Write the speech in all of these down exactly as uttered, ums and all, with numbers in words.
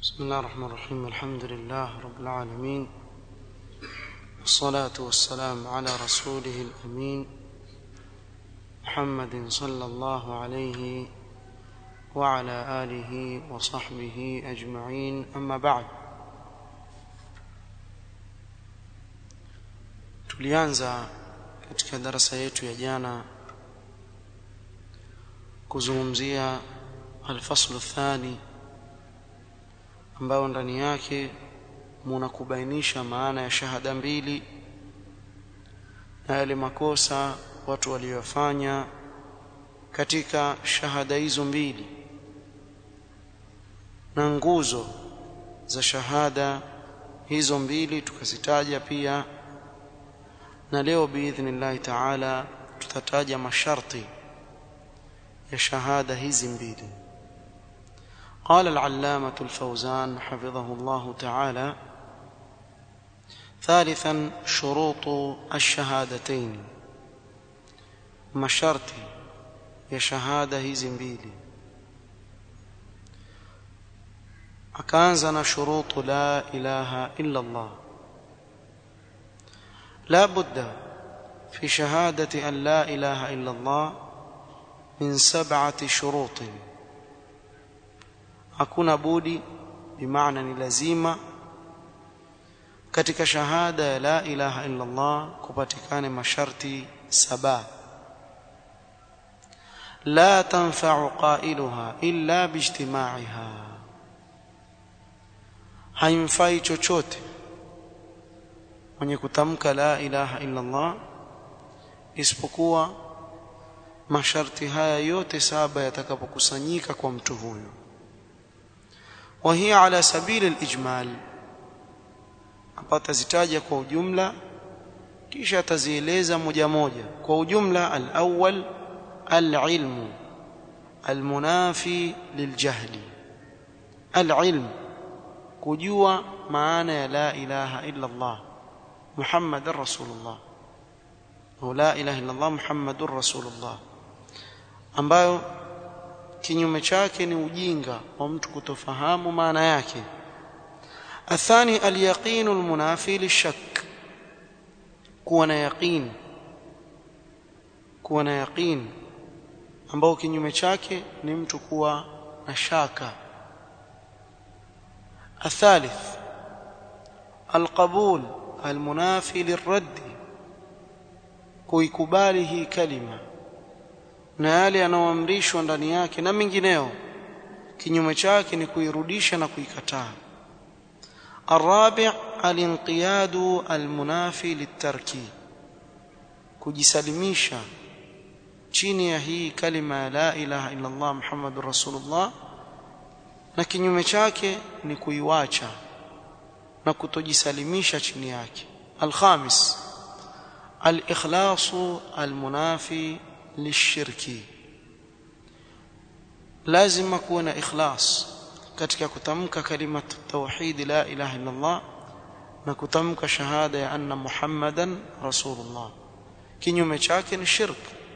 بسم الله الرحمن الرحيم. الحمد لله رب العالمين، والصلاة والسلام على رسوله الأمين محمد صلى الله عليه وعلى آله وصحبه أجمعين. أما بعد، tulianza katika darasa yetu ya jana kuzungumzia al-fasl athani, ambao ndani yake mnakubainisha maana ya shahada mbili na yale makosa watu waliyofanya katika shahada hizo mbili na nguzo za shahada hizo mbili tukazitaja pia, na leo biidhnillah taala tutataja masharti ya shahada hizi mbili. قال العلامة الفوزان حفظه الله تعالى: ثالثا شروط الشهادتين، masharti ya shahada hizi mbili. akaanza na shurutu la ilaha illa Allah. la budda fi shahadati an la ilaha illa Allah min sab'ati shurutin, hakuna budi, bimaana ni lazima katika shahada ya la ilaha illa Allah kupatikane masharti saba. la tanfa'u qailuha illa bijtima'iha, haimfai chochote mwenye kutamka la ilaha illa Allah isipokuwa masharti haya yote saba yatakapokusanyika kwa mtu huyo. وهي على سبيل الإجمال، apatazitaja kwa ujumla kisha tazieleza moja moja kwa ujumla. al-awwal al-ilmu al-munafi lil-jahli. al-ilm, kujua maana ya la ilaha illa Allah Muhammadur Rasulullah, au la ilaha illa Allah Muhammadur Rasulullah, ambayo kinyume chake ni ujinga wa mtu kutofahamu maana yake. athani al-yaqinu al-munafi lish-shakk, kuwa na yaqin, kuwa na yaqin ambao kinyume chake ni mtu kuwa na shaka. athalith al-qabul al-munafi lir-radd, kuikubali hii kalima na yale yanayoamrishwa ndani yake na mengineo, kinyume chake ni kuirudisha na kuikataa. الرابع الانقياد المنافي للترك، kujisalimisha chini ya hii kalima la ilaha illa Allah Muhammadur Rasulullah, na kinyume chake ni kuiwacha na kutojisalimisha chini yake. الخامس الإخلاص المنافي lishirki, lazima kuwa na ikhlas katika kutamka kalima tauhid la ilaha illa Allah na kutamka shahada ya anna Muhammadan Rasulullah, kinyume chake ni shirk.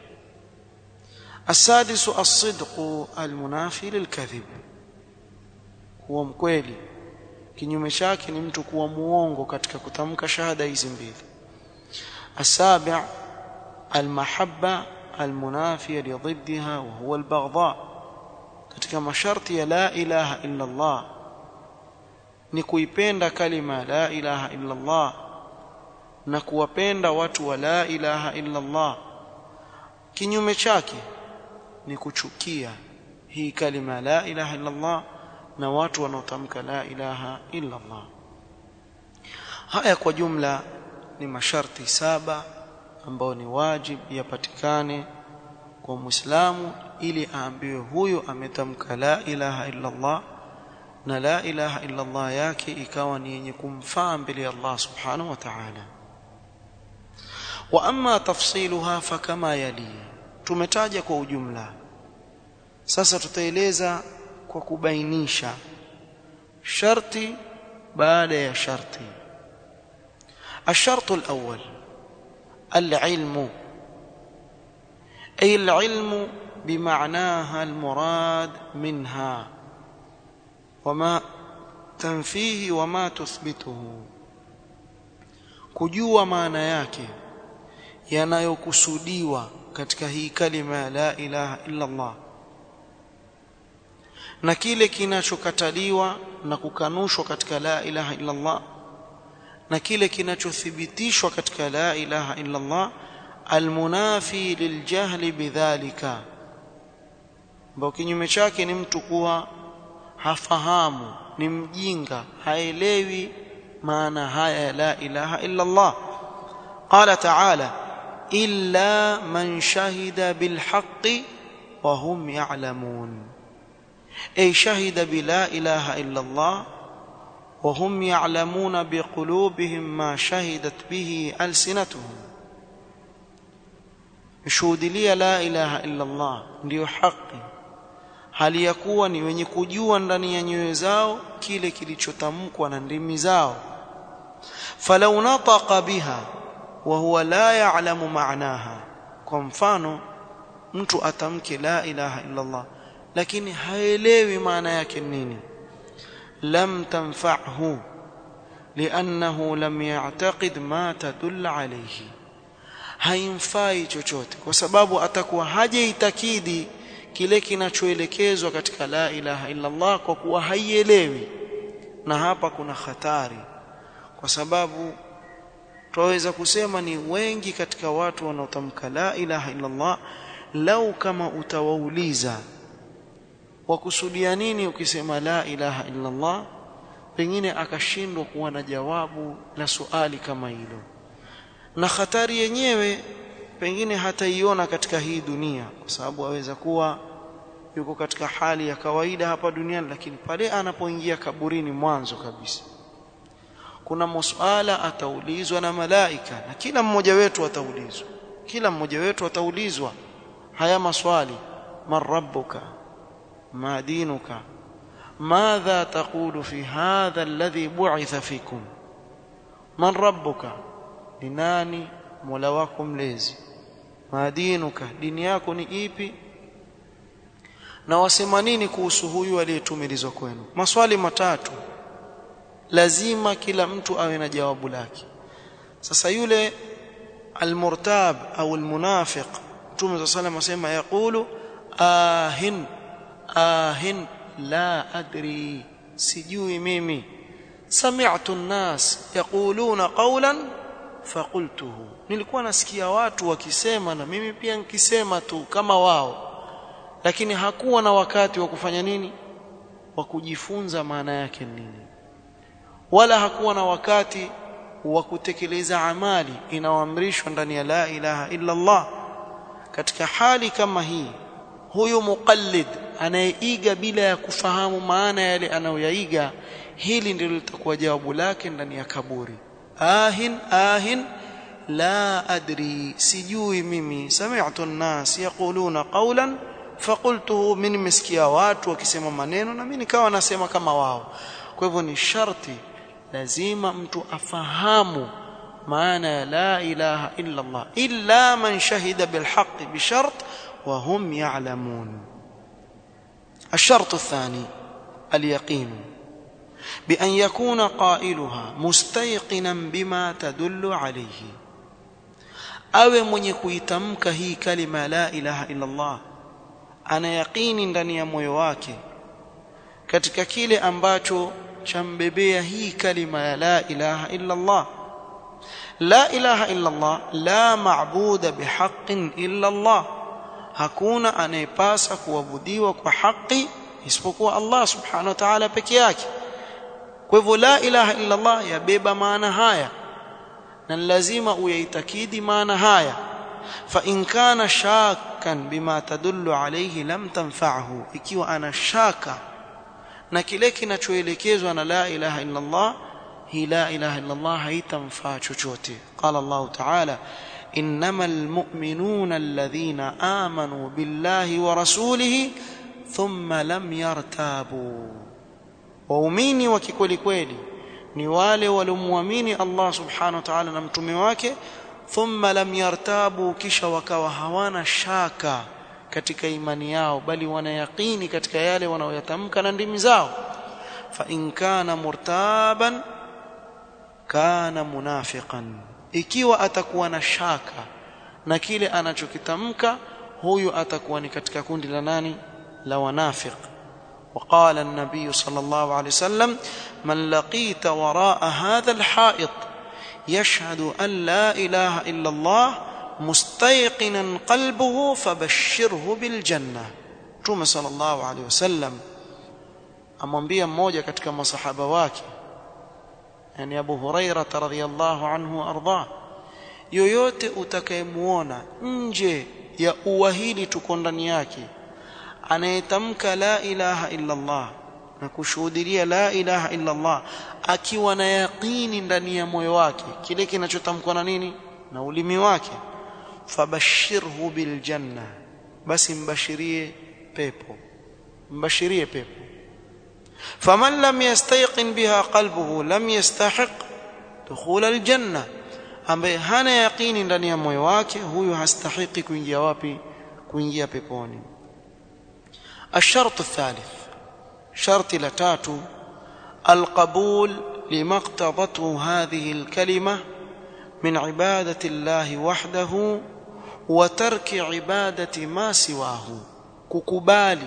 السادس الصدق المنافي للكذب، kuwa mkweli, kinyume chake ni mtu kuwa muongo katika kutamka shahada hizi mbili. السابع المحبة المنافية لضدها وهو البغضاء، katika masharti ya la ilaha illa Allah ni kuipenda kalima la ilaha illa Allah na kuwapenda watu wa la ilaha illa Allah, kinyume chake ni kuchukia hii kalima la ilaha illa Allah na watu wanaotamka la ilaha illa Allah. haya kwa jumla ni masharti saba ambao ni wajib yapatikane kwa Muislamu ili aambiwe huyo ametamka la ilaha illa Allah, na la ilaha illa Allah yake ikawa ni yenye kumfaa mbele ya Allah subhanahu wa ta'ala. wa amma tafsiluha fakama yali, tumetaja kwa ujumla, sasa tutaeleza kwa kubainisha sharti baada ya sharti. الشرط الأول العلم، أي العلم بمعناها المراد منها وما tanfihi wa ma tuthbituhu, kujua maana yake yanayokusudiwa katika hii kalima la ilaha illa Allah, na kile kinachokataliwa na kukanushwa katika la ilaha illa Allah, na kile kinachothibitishwa katika la ilaha illa Allah, almunafi liljahli bidhalika, ambao kinyume chake ni mtu kuwa hafahamu, ni mjinga, haelewi maana haya ya la ilaha illa Allah. Qala ta'ala illa man shahida bilhaqqi wa hum ya'lamun, ay shahida bila ilaha illa Allah wa hum ya'lamuna biqulubihim ma shahidat bihi alsinatuhum, shuhudia la ilaha illa Allah ndio haki, hali ya kuwa ni wenye kujua ndani ya nyoyo zao kile kilichotamkwa na ndimi zao. Falau nataqa biha wa huwa la ya'lamu ma'naha, kwa mfano mtu atamke la ilaha illa Allah lakini haelewi maana yake nini, lam tanfa'hu li'annahu lam ya'taqid ma tadullu alayhi, haimfai chochote kwa sababu atakuwa hajaitakidi kile kinachoelekezwa katika la ilaha illa Allah, kwa kuwa haielewi. Na hapa kuna hatari, kwa sababu tunaweza kusema ni wengi katika watu wanaotamka la ilaha illa Allah, lau kama utawauliza wakusudia nini ukisema la ilaha illa Allah, pengine akashindwa kuwa na jawabu la swali kama hilo. Na hatari yenyewe pengine hataiona katika hii dunia, kwa sababu aweza kuwa yuko katika hali ya kawaida hapa duniani, lakini pale anapoingia kaburini mwanzo kabisa kuna maswala ataulizwa na malaika, na kila mmoja wetu ataulizwa kila mmoja wetu ataulizwa haya maswali: man rabbuka, ma dinuka, madha taqulu fi hadha alladhi bu'itha fikum. Man rabbuka, ni nani mola wako mlezi? Ma dinuka, dini yako ni ipi? Na wasema nini kuhusu huyu aliyetumilizwa kwenu? Maswali matatu lazima kila mtu awe na jawabu lake. Sasa yule almurtab au almunafiq, Mtume صلى الله عليه وسلم asema yaqulu ahin ahin la adri, sijui mimi. Sami'tu an-nas yaquluna qawlan faqultuhu, nilikuwa nasikia watu wakisema na mimi pia nikisema tu kama wao, lakini hakuwa na wakati wa kufanya nini, wa kujifunza maana yake nini, wala hakuwa na wakati wa kutekeleza amali inayoamrishwa ndani ya la ilaha illa Allah. Katika hali kama hii, huyu muqallid anayeiga bila ya kufahamu maana yale anayoyaiga, hili ndilo litakuwa jawabu lake ndani ya kaburi: ahin ahin la adri, sijui mimi. Sami'tu an-nas yaquluna qawlan faqultuhu, min miskia watu wakisema maneno na mimi nikawa nasema kama wao. Kwa hivyo ni sharti, lazima mtu afahamu maana ya la ilaha illa Allah, illa man shahida bilhaqqi bishart wa hum ya'lamun. الشرط الثاني اليقين بأن يكون قائلها مستيقنا بما تدل عليه، awe mwenye kuitamka hii kalima la ilaha illa Allah ana yaqini ndani ya moyo wake katika kile ambacho chambebea hii kalima ya la ilaha illa Allah. La ilaha illa Allah, la maabuda bihaqqin illa Allah, hakuna anayepasa kuabudiwa kwa haki isipokuwa Allah subhanahu wa ta'ala peke yake. Kwa hivyo la ilaha illa Allah yabeba maana haya, na lazima uyaitakidi maana haya. Fa in kana shakkan bima tadullu alayhi lam tanfa'hu, ikiwa ana shaka na kile kinachoelekezwa na la ilaha illa Allah, hi la ilaha illa Allah haitamfaa chochote. Qala Allah ta'ala innamal mu'minuna alladhina amanu billahi wa rasulihi thumma lam yartabu, waumini wa kikweli kweli ni wale waliomuamini Allah subhanahu wa ta'ala na mtume wake, thumma lam yartabu, kisha wakawa hawana shaka katika imani yao, bali wana yaqini katika yale wanayoyatamka na ndimi zao. fa in kana murtaban kana munafiqan, ikiwa atakuwa na shaka na kile anachokitamka, huyu atakuwa ni katika kundi la nani? La wanafiq. وقال النبي صلى الله عليه وسلم من لقيت وراء هذا الحائط يشهد أن لا إله إلا الله مستيقنا قلبه فبشره بالجنة. Mtume صلى الله عليه وسلم amwambia mmoja katika masahaba wake, yani Abu Huraira radhiyallahu anhu arda, yoyote utakayemuona nje ya uwahili tuko ndani yake anayetamka la ilaha illa Allah na kushuhudia la ilaha illa Allah akiwa na yaqini ndani ya moyo wake kile kinachotamkwa na nini, na ulimi wake, fabashirhu bil janna, basi mbashirie pepo, mbashirie pepo. faman lam yastayqin biha qalbuhu lam yastahiq dukhul al janna, ambaye hana yaqini ndani ya moyo wake, huyu hastahiki kuingia wapi? Kuingia peponi. الشرط الثالث، شرط لتاتو، القبول لما اقتضته هذه الكلمة من عبادة الله وحده وترك عبادة ما سواه. ككبالي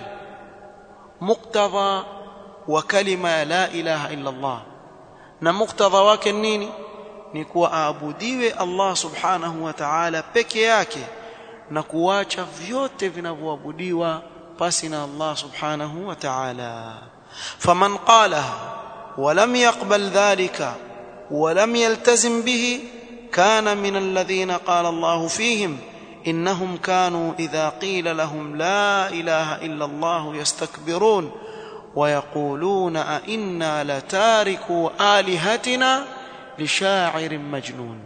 مقتضى وكلمة لا إله إلا الله، نمقتضى وكنيني نكوى أعبديوي الله سبحانه وتعالى peke yake na kuacha vyote vinavyoabudiwa pasina Allah subhanahu wa ta'ala. faman qalaha wa lam yaqbal dhalika wa lam yaltazim bihi kana min alladhina qala Allah fihim innahum kanu idha qila lahum la ilaha illa Allah yastakbirun wa yaquluna a inna latariku alihatina lisha'irin majnun.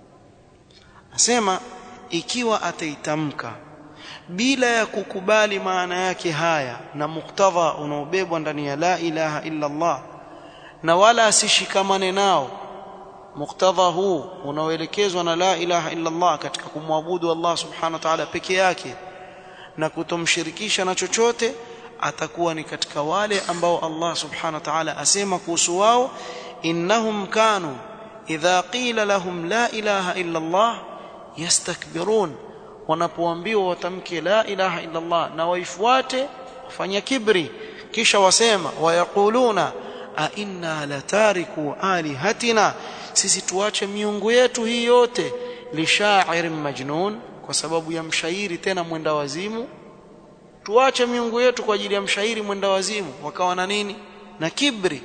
Asema ikiwa ataitamka bila ya kukubali maana yake haya na muktadha unaobebwa ndani ya la ilaha illa Allah, na wala asishikamane nao muktadha huu unaoelekezwa na la ilaha illa Allah katika kumwabudu Allah subhanahu wa ta'ala peke yake na kutomshirikisha na chochote, atakuwa ni katika wale ambao Allah subhanahu wa ta'ala asema kuhusu wao, innahum kanu idha qila lahum la ilaha illa Allah yastakbirun, wanapoambiwa watamke la ilaha illa Allah na waifuate wafanya kibri, kisha wasema wayaquluna a inna latariku alihatina, sisi tuache miungu yetu hii yote, lishairin majnun, kwa sababu ya mshairi tena mwenda wazimu, tuache miungu yetu kwa ajili ya mshairi mwenda wazimu. Wakawa na nini? Na kibri.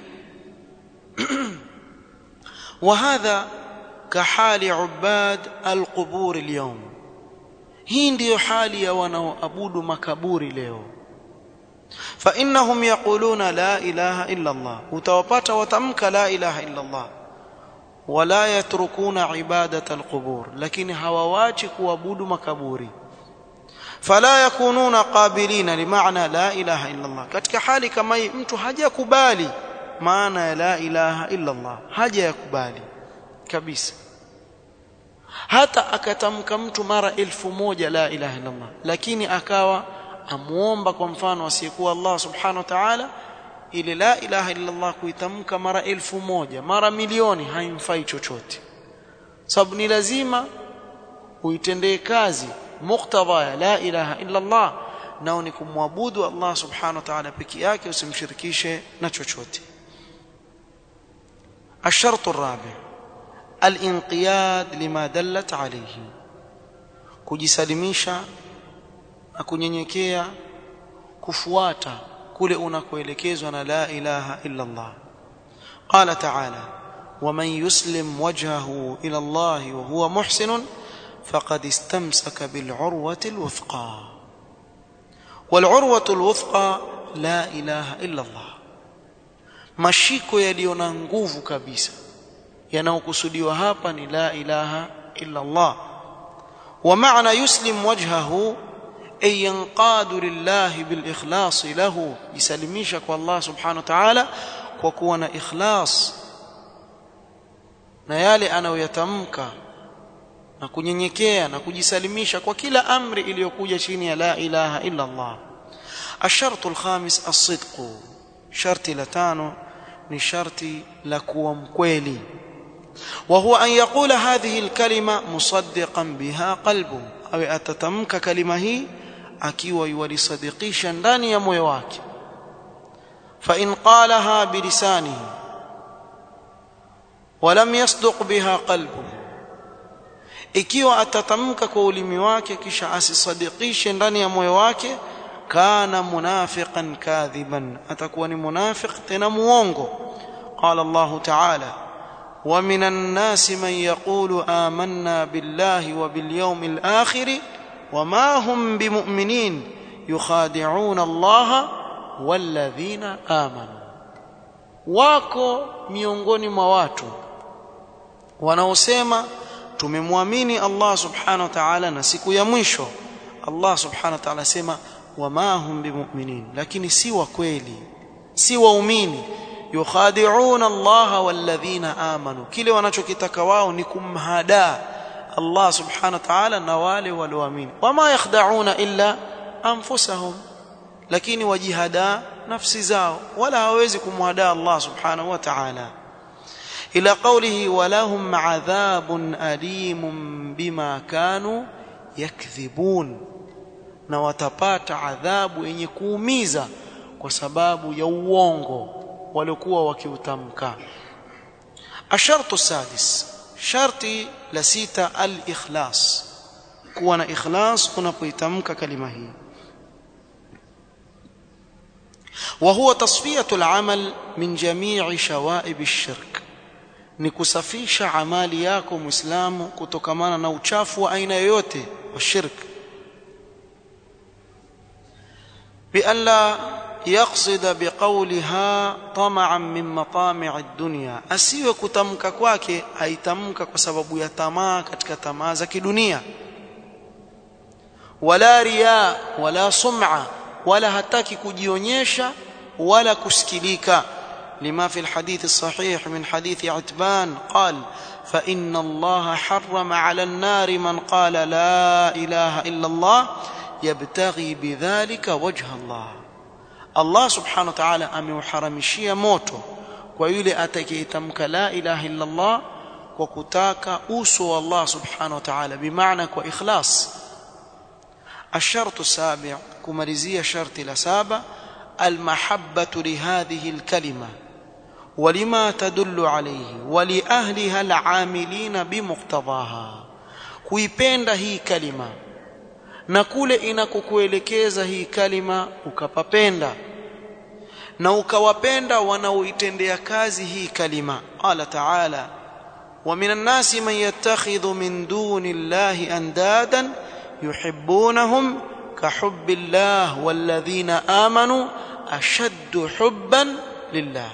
وهذا كحال عباد القبور اليوم، hii ndiyo hali ya wanaoabudu makaburi leo. fa innahum yaquluna la ilaha illa Allah, utawapata watamka la ilaha illa Allah, wala yatrukuna ibadata alqubur, lakini hawawachi kuabudu makaburi. fala yakununa qabilina limaana la ilaha illa Allah, katika hali kama hii mtu hajakubali maana ya la ilaha illa Allah, hajakubali kabisa. Hata akatamka mtu mara elfu moja la ilaha illa Allah, lakini akawa amuomba kwa mfano asiyekuwa Allah subhanahu wa ta'ala, ile la ilaha illa Allah kuitamka mara elfu moja mara milioni haimfai chochote, sababu ni lazima uitendee kazi muktadha ya la ilaha illa Allah, nao ni kumwabudu Allah subhanahu wa ta'ala peke yake, usimshirikishe na chochote. الشرط الرابع الانقياد لما دلت عليه، kujisalimisha na kunyenyekea kufuata kule unakoelekezwa na la ilaha illa Allah. قال تعالى ومن يسلم وجهه إلى الله وهو محسن فقد استمسك بالعروة الوثقى، والعروة الوثقى لا إله إلا الله. mashiko yaliyo na nguvu kabisa yanayokusudiwa hapa ni la ilaha illa Allah. wa maana yuslim wajhahu ay yanqadu lillahi bil ikhlas lahu, yisalimisha kwa Allah subhanahu wa ta'ala kwa kuwa na ikhlas na yale anayoyatamka na kunyenyekea na kujisalimisha kwa kila amri iliyokuja chini ya la ilaha illa Allah. الشرط الخامس الصدق، sharti la tano ni sharti la kuwa mkweli. وهو أن يقول هذه الكلمة مصدقا بها قلبه أو أتتمك كلمة هي akiwa yulisadikisha ndani ya moyo wake. fa in qalaha bilisanihi wa lam yasduq biha qalbuhu, ikiwa atatamka kwa ulimi wake kisha asisadikishe ndani ya moyo wake, kana munafiqan kadhiban, atakuwa ni munafiq tena muongo. qala Allah ta'ala wa minan nasi man yaqulu amanna billahi wa bil yawmil akhir وما هم بمؤمنين يخادعون الله والذين آمنوا. wako miongoni mwa watu wanaosema tumemwamini Allah subhanahu wa ta'ala na siku ya mwisho. Allah subhanahu wa ta'ala sema wama hum bimu'minin, lakini si wa kweli, si waumini. yukhadi'una Allah walladhina amanu, kile wanachokitaka wao ni kumhada Allah subhanahu wa ta'ala na wale walioamini. wama yakhda'una illa anfusahum, lakini wajihada nafsi zao, wala hawezi kumhada Allah subhanahu wa ta'ala. ila qawlihi walahum adhabun alimun bima kanu yakdhibun, na watapata adhabu yenye kuumiza kwa sababu ya uongo waliokuwa wakiutamka. ashartu sadis, sharti la sita, al-ikhlas, kuwa na ikhlas unapoitamka kalima hii. wa huwa tasfiyatu al-amal min jami'i shawaib ash-shirk, ni kusafisha amali yako muislamu kutokamana na uchafu wa aina yoyote wa shirk. bi alla yaqsida biqawliha tama'an min matami' ad-dunya, asiwe kutamka kwake aitamka kwa sababu ya tamaa katika tamaa za kidunia. wala riya wala sum'a, wala hataki kujionyesha wala kusikilika. lima fi al-hadith as-sahih min hadith Utban qala fa inna Allah harrama 'ala an-nar man qala la ilaha illa Allah yabtaghi bidhalika wajha Allah. Allah subhanahu wa ta'ala ameuharamishia moto kwa yule atakayetamka la ilaha illa Allah kwa kutaka uso wa Allah subhanahu wa ta'ala, bimaana kwa ikhlas. الشرط السابع، كمرزية شرط لسابع، المحبة لهذه الكلمة ولما تدل عليه ولأهلها العاملين بمقتضاها. kuipenda hii kalima na kule inakokuelekeza hii kalima ukapapenda, na ukawapenda wanaoitendea kazi hii kalima. qala ta'ala wa minan nasi man yattakhidhu min duni llahi andadan yuhibbunahum kahubbi llah walladhina amanu ashaddu hubban lillah.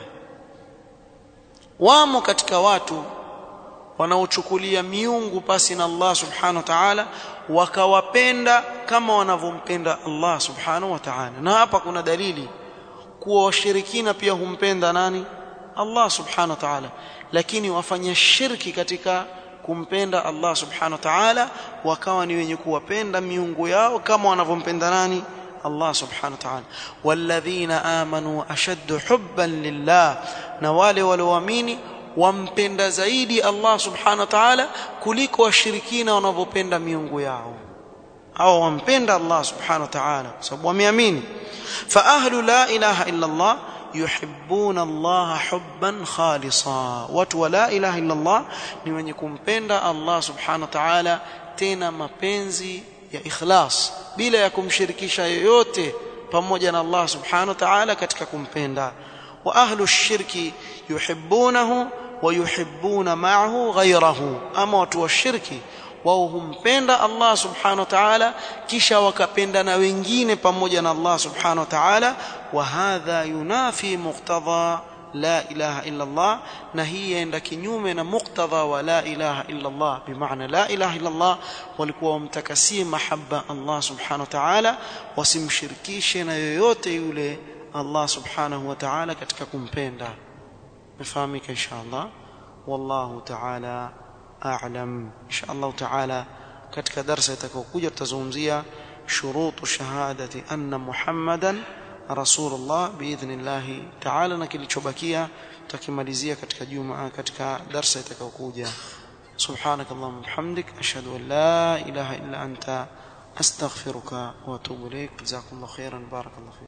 wamo katika watu wanaochukulia miungu pasi na Allah subhanahu wa ta'ala wakawapenda kama wanavyompenda Allah subhanahu wa ta'ala. na hapa kuna dalili kuwa washirikina pia humpenda nani? Allah subhanahu wa ta'ala, lakini wafanya shirki katika kumpenda Allah subhanahu wa ta'ala wakawa ni wenye kuwapenda miungu yao kama wanavyompenda nani? Allah subhanahu wa ta'ala. walladhina amanu ashaddu hubban lillah, na wale walioamini wampenda zaidi Allah subhanahu wa ta'ala kuliko washirikina wanavyopenda miungu yao. au wampenda Allah subhanahu wa ta'ala kwa sababu wameamini. fa ahlu la ilaha illa Allah yuhibbuna Allah hubban khalisa, watu wa la ilaha illa Allah ni wenye kumpenda Allah subhanahu wa ta'ala tena mapenzi ya ikhlas, bila ya kumshirikisha yoyote pamoja na Allah subhanahu wa ta'ala katika kumpenda. wa ahlu ash-shirki yuhibbunahu wa yuhibbuna ma'ahu ghayrahu, ama watu wa shirki wao humpenda Allah subhanahu wa ta'ala kisha wakapenda na wengine pamoja na Allah subhanahu wa ta'ala. wa hadha yunafi muqtadha la ilaha illa Allah, na hii yaenda kinyume na muqtadha wa la ilaha illa Allah. bimaana la ilaha illa Allah walikuwa wamtakasie mahabba Allah subhanahu wa ta'ala, wasimshirikishe na yoyote yule Allah subhanahu wa ta'ala katika kumpenda. مفهمك إن شاء الله والله تعالى أعلم. إن شاء الله تعالى katika darasa itakayokuja tutazungumzia shurutu shahadati anna Muhammadan rasulullah biidhnillah ta'ala, na kilichobakia tutakimalizia katika juma katika darasa itakayokuja. Subhanakallahumma bihamdik ashhadu an la ilaha illa anta astaghfiruka wa atubu ilaik. Jazakumullahu khairan, barakallahu.